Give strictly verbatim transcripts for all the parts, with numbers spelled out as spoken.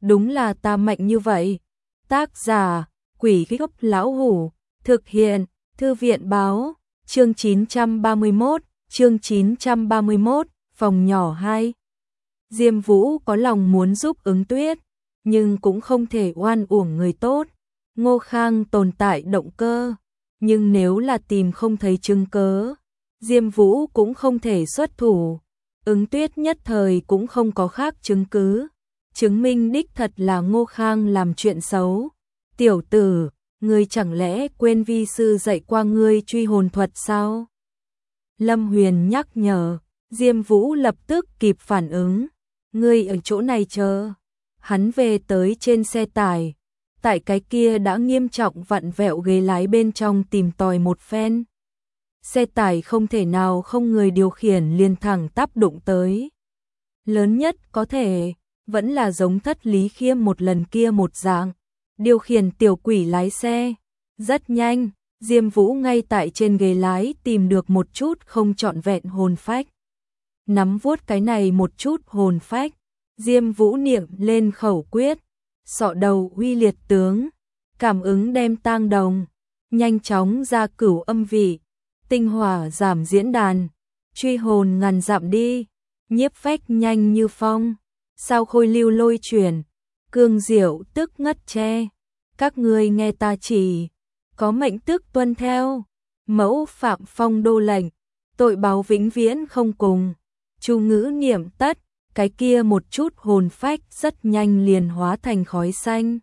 đúng là ta mạnh như vậy. Tác giả, Quỷ Gốc Lão Hủ, thực hiện, Thư viện báo, chương chín trăm ba mươi mốt, chương chín trăm ba mươi mốt, phòng nhỏ hai. Diêm Vũ có lòng muốn giúp Ứng Tuyết, nhưng cũng không thể oan uổng người tốt. Ngô Khang tồn tại động cơ, nhưng nếu là tìm không thấy chứng cớ, Diêm Vũ cũng không thể xuất thủ. Ứng Tuyết nhất thời cũng không có khác chứng cứ, chứng minh đích thật là Ngô Khang làm chuyện xấu. Tiểu tử, ngươi chẳng lẽ quên vi sư dạy qua ngươi truy hồn thuật sao? Lâm Huyền nhắc nhở, Diêm Vũ lập tức kịp phản ứng. Ngươi ở chỗ này chờ. Hắn về tới trên xe tải, tại cái kia đã nghiêm trọng vặn vẹo ghế lái bên trong tìm tòi một phen. Xe tải không thể nào không người điều khiển liền thẳng tắp đụng tới. Lớn nhất có thể, vẫn là giống Thất Lý Khiêm một lần kia một dạng. Điều khiển tiểu quỷ lái xe. Rất nhanh, Diêm Vũ ngay tại trên ghế lái tìm được một chút không trọn vẹn hồn phách. Nắm vuốt cái này một chút hồn phách, Diêm Vũ niệm lên khẩu quyết, sọ đầu uy liệt tướng, cảm ứng đem tang đồng, nhanh chóng ra cửu âm vị, tinh hỏa giảm diễn đàn, truy hồn ngàn dặm đi, nhiếp phách nhanh như phong, sao khôi lưu lôi chuyển, cương diệu tức ngất tre, các ngươi nghe ta chỉ, có mệnh tức tuân theo, mẫu phạm phong đô lệnh, tội báo vĩnh viễn không cùng. Chu ngữ niệm tất, cái kia một chút hồn phách rất nhanh liền hóa thành khói xanh.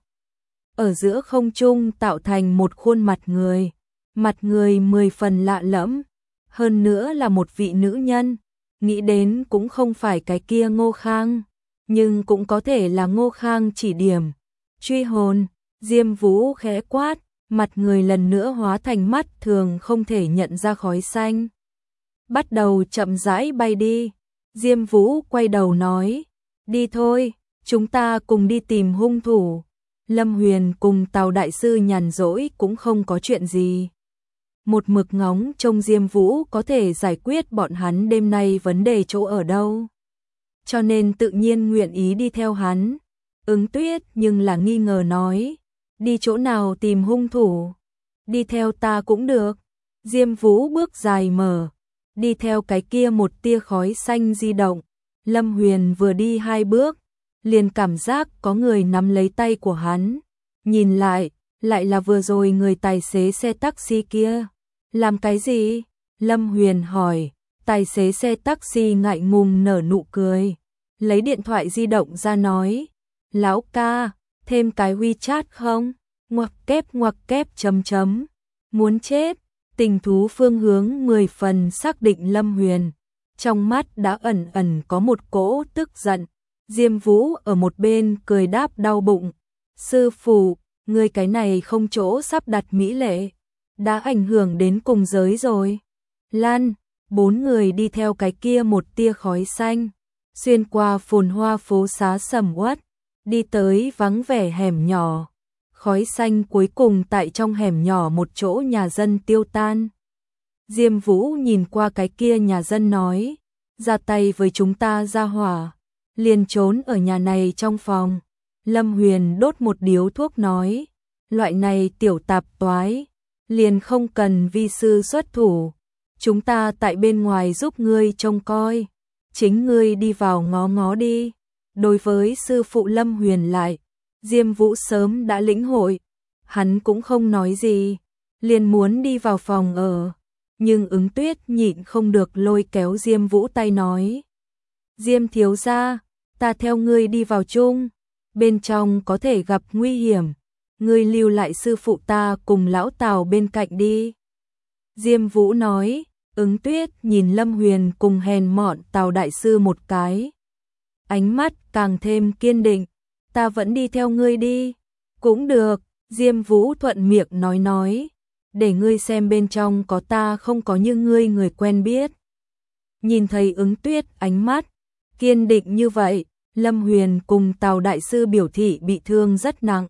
Ở giữa không trung tạo thành một khuôn mặt người, mặt người mười phần lạ lẫm, hơn nữa là một vị nữ nhân, nghĩ đến cũng không phải cái kia Ngô Khang, nhưng cũng có thể là Ngô Khang chỉ điểm. Truy hồn, Diêm Vũ khẽ quát, mặt người lần nữa hóa thành mắt thường không thể nhận ra khói xanh. Bắt đầu chậm rãi bay đi. Diêm Vũ quay đầu nói, đi thôi, chúng ta cùng đi tìm hung thủ. Lâm Huyền cùng Tào Đại Sư nhàn rỗi cũng không có chuyện gì. Một mực ngóng trông Diêm Vũ có thể giải quyết bọn hắn đêm nay vấn đề chỗ ở đâu. Cho nên tự nhiên nguyện ý đi theo hắn. Ứng Tuyết nhưng là nghi ngờ nói, đi chỗ nào tìm hung thủ? Đi theo ta cũng được. Diêm Vũ bước dài mở. Đi theo cái kia một tia khói xanh di động, Lâm Huyền vừa đi hai bước, liền cảm giác có người nắm lấy tay của hắn. Nhìn lại, lại là vừa rồi người tài xế xe taxi kia. Làm cái gì? Lâm Huyền hỏi, tài xế xe taxi ngại ngùng nở nụ cười, lấy điện thoại di động ra nói, lão ca, thêm cái WeChat không? Ngoặc kép ngoặc kép chấm chấm, muốn chết. Tình thú phương hướng mười phần xác định Lâm Huyền, trong mắt đã ẩn ẩn có một cỗ tức giận. Diêm Vũ ở một bên cười đáp đau bụng, sư phụ, ngươi cái này không chỗ sắp đặt mỹ lệ, đã ảnh hưởng đến cùng giới rồi. Lan, bốn người đi theo cái kia một tia khói xanh, xuyên qua phồn hoa phố xá sầm uất, đi tới vắng vẻ hẻm nhỏ. Khói xanh cuối cùng tại trong hẻm nhỏ một chỗ nhà dân tiêu tan. Diêm Vũ nhìn qua cái kia nhà dân nói, ra tay với chúng ta ra hỏa, liền trốn ở nhà này trong phòng. Lâm Huyền đốt một điếu thuốc nói, loại này tiểu tạp toái, liền không cần vi sư xuất thủ, chúng ta tại bên ngoài giúp ngươi trông coi, chính ngươi đi vào ngó ngó đi. Đối với sư phụ Lâm Huyền lại, Diêm Vũ sớm đã lĩnh hội, hắn cũng không nói gì, liền muốn đi vào phòng ở, nhưng Ứng Tuyết nhịn không được lôi kéo Diêm Vũ tay nói, Diêm thiếu gia, ta theo ngươi đi vào chung, bên trong có thể gặp nguy hiểm, ngươi lưu lại sư phụ ta cùng lão Tào bên cạnh đi. Diêm Vũ nói. Ứng Tuyết nhìn Lâm Huyền cùng hèn mọn Tào Đại Sư một cái, ánh mắt càng thêm kiên định, ta vẫn đi theo ngươi đi. Cũng được, Diêm Vũ thuận miệng nói nói, để ngươi xem bên trong có ta không có như ngươi người quen biết. Nhìn thấy Ứng Tuyết ánh mắt kiên định như vậy, Lâm Huyền cùng Tào Đại Sư biểu thị bị thương rất nặng.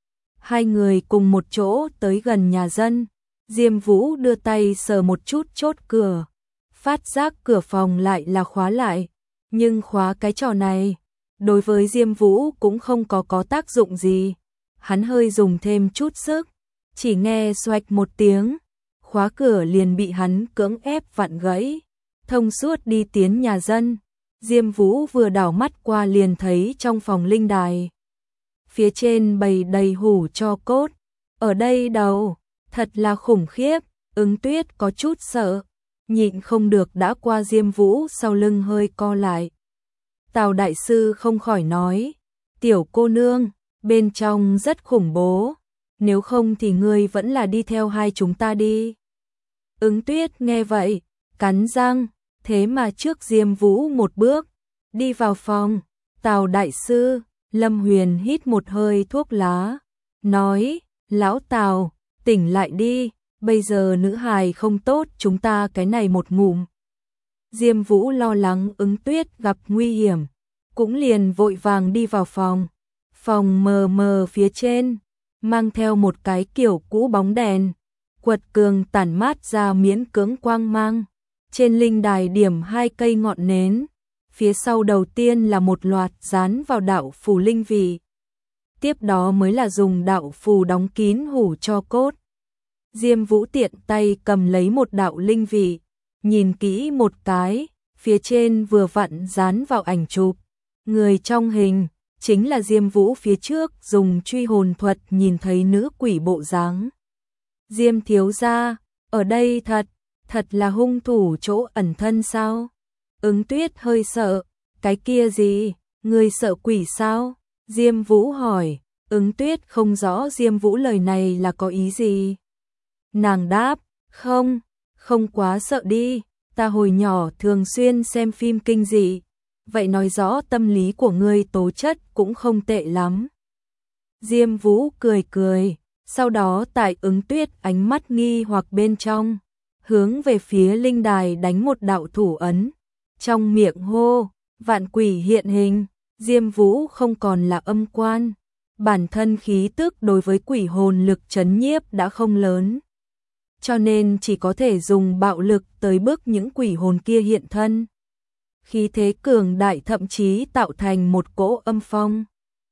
Hai người cùng một chỗ tới gần nhà dân, Diêm Vũ đưa tay sờ một chút chốt cửa, phát giác cửa phòng lại là khóa lại, nhưng khóa cái trò này, đối với Diêm Vũ cũng không có có tác dụng gì. Hắn hơi dùng thêm chút sức, chỉ nghe xoạch một tiếng, khóa cửa liền bị hắn cưỡng ép vặn gãy, thông suốt đi tiến nhà dân. Diêm Vũ vừa đảo mắt qua liền thấy trong phòng linh đài, phía trên bày đầy hủ tro cốt. Ở đây đâu, thật là khủng khiếp. Ứng Tuyết có chút sợ, nhịn không được đã qua Diêm Vũ sau lưng hơi co lại. Tào đại sư không khỏi nói, tiểu cô nương, bên trong rất khủng bố, nếu không thì ngươi vẫn là đi theo hai chúng ta đi. Ứng Tuyết nghe vậy, cắn răng, thế mà trước Diêm Vũ một bước, đi vào phòng. Tào đại sư, Lâm Huyền hít một hơi thuốc lá, nói, lão Tào, tỉnh lại đi, bây giờ nữ hài không tốt, chúng ta cái này một ngụm. Diêm Vũ lo lắng Ứng Tuyết gặp nguy hiểm, cũng liền vội vàng đi vào phòng. Phòng mờ mờ phía trên, mang theo một cái kiểu cũ bóng đèn, quật cường tản mát ra miễn cưỡng quang mang. Trên linh đài điểm hai cây ngọn nến, phía sau đầu tiên là một loạt dán vào đạo phù linh vị. Tiếp đó mới là dùng đạo phù đóng kín hủ tro cốt. Diêm Vũ tiện tay cầm lấy một đạo linh vị, nhìn kỹ một cái, phía trên vừa vặn dán vào ảnh chụp. Người trong hình chính là Diêm Vũ phía trước dùng truy hồn thuật nhìn thấy nữ quỷ bộ dáng. Diêm thiếu gia, ở đây thật, thật là hung thủ chỗ ẩn thân sao? Ứng Tuyết hơi sợ, cái kia gì, người sợ quỷ sao? Diêm Vũ hỏi. Ứng Tuyết không rõ Diêm Vũ lời này là có ý gì. Nàng đáp, không, không quá sợ đi, ta hồi nhỏ thường xuyên xem phim kinh dị, vậy nói rõ tâm lý của ngươi tố chất cũng không tệ lắm. Diêm Vũ cười cười, sau đó tại Ứng Tuyết ánh mắt nghi hoặc bên trong, hướng về phía linh đài đánh một đạo thủ ấn, trong miệng hô, vạn quỷ hiện hình. Diêm Vũ không còn là âm quan, bản thân khí tức đối với quỷ hồn lực trấn nhiếp đã không lớn, cho nên chỉ có thể dùng bạo lực tới bức những quỷ hồn kia hiện thân. Khí thế cường đại thậm chí tạo thành một cỗ âm phong,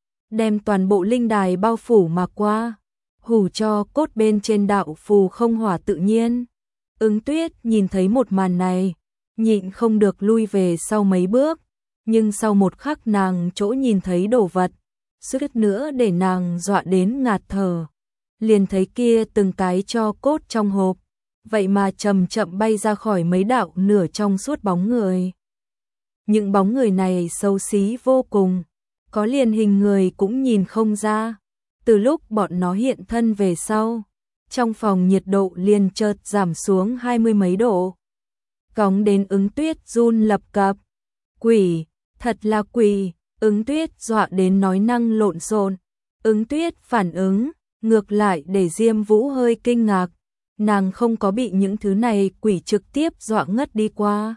đem toàn bộ linh đài bao phủ mà qua. Hủ tro cốt bên trên đạo phù không hỏa tự nhiên. Ứng Tuyết nhìn thấy một màn này, nhịn không được lui về sau mấy bước, nhưng sau một khắc nàng chỗ nhìn thấy đồ vật, suýt nữa để nàng dọa đến ngạt thở. Liền thấy kia từng cái tro cốt trong hộp, vậy mà chậm chậm bay ra khỏi mấy đạo nửa trong suốt bóng người. Những bóng người này xấu xí vô cùng, có liền hình người cũng nhìn không ra. Từ lúc bọn nó hiện thân về sau, trong phòng nhiệt độ liền chợt giảm xuống hai mươi mấy độ. Cóng đến Ứng Tuyết run lập cập. Quỷ, thật là quỷ. Ứng Tuyết dọa đến nói năng lộn xộn. Ứng Tuyết phản ứng ngược lại để Diêm Vũ hơi kinh ngạc, nàng không có bị những thứ này quỷ trực tiếp dọa ngất đi qua.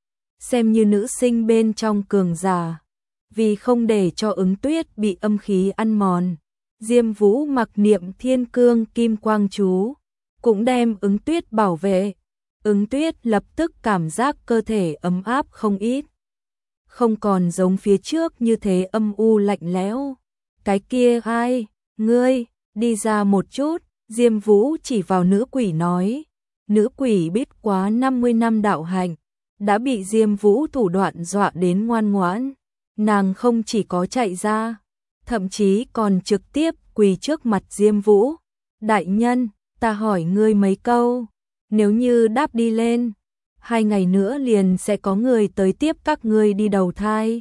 Xem như nữ sinh bên trong cường giả, vì không để cho Ứng Tuyết bị âm khí ăn mòn, Diêm Vũ mặc niệm thiên cương kim quang chú, cũng đem Ứng Tuyết bảo vệ. Ứng Tuyết lập tức cảm giác cơ thể ấm áp không ít, không còn giống phía trước như thế âm u lạnh lẽo. Cái kia ai, ngươi, đi ra một chút. Diêm Vũ chỉ vào nữ quỷ nói. Nữ quỷ biết quá năm mươi năm đạo hạnh, đã bị Diêm Vũ thủ đoạn dọa đến ngoan ngoãn. Nàng không chỉ có chạy ra, thậm chí còn trực tiếp quỳ trước mặt Diêm Vũ. Đại nhân, ta hỏi ngươi mấy câu, nếu như đáp đi lên, hai ngày nữa liền sẽ có người tới tiếp các ngươi đi đầu thai.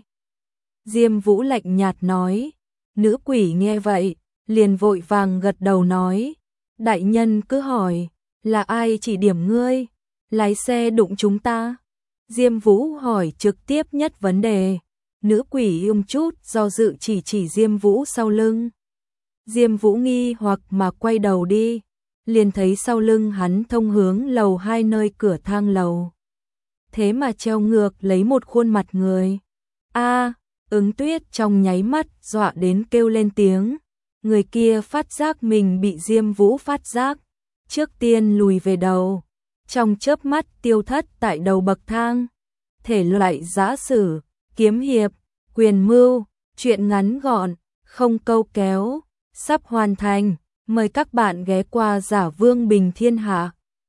Diêm Vũ lạnh nhạt nói. Nữ quỷ nghe vậy, liền vội vàng gật đầu nói. Đại nhân cứ hỏi, là ai chỉ điểm ngươi, lái xe đụng chúng ta? Diêm Vũ hỏi trực tiếp nhất vấn đề. Nữ quỷ um chút do dự chỉ chỉ Diêm Vũ sau lưng. Diêm Vũ nghi hoặc mà quay đầu đi, liền thấy sau lưng hắn thông hướng lầu hai nơi cửa thang lầu. Thế mà treo ngược lấy một khuôn mặt người. A, Ứng Tuyết trong nháy mắt dọa đến kêu lên tiếng. Người kia phát giác mình bị Diêm Vũ phát giác, trước tiên lùi về đầu, trong chớp mắt tiêu thất tại đầu bậc thang. Thể loại giã sử, kiếm hiệp, quyền mưu, Chuyện ngắn gọn, không câu kéo, sắp hoàn thành. Mời các bạn ghé qua Giả Vương Bình Thiên Hạ.